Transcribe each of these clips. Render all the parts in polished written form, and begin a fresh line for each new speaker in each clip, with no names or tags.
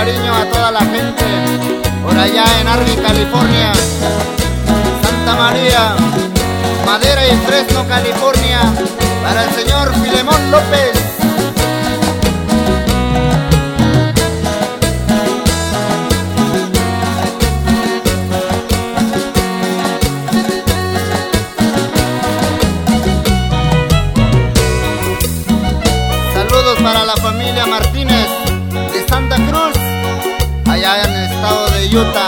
cariño a toda la gente por allá en Arby, California, Santa María, Madera y Fresno, California, para el señor Filemón López. Saludos para la familia Martínez de Santa Cruz, allá en el estado de Utah.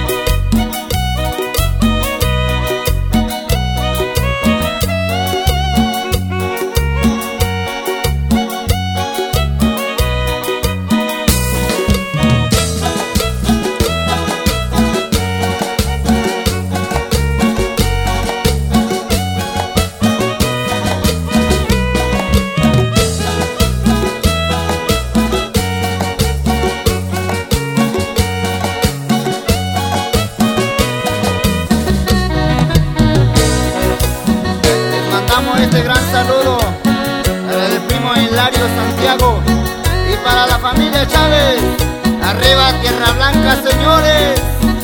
Este gran saludo para el primo Hilario Santiago y para la familia Chávez. Arriba Tierra Blanca, señores.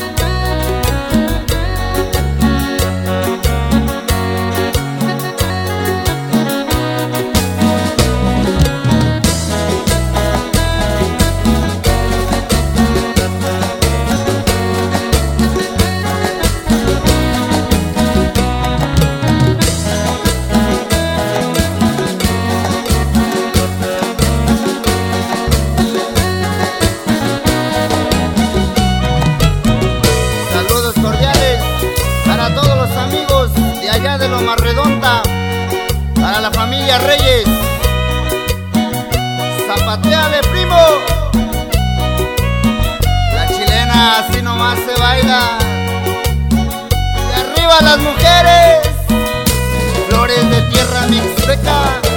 Allá de Loma Redonda, para la familia Reyes. Zapateale, primo. La chilena así nomás se baila. Y arriba las mujeres, flores de tierra mixteca.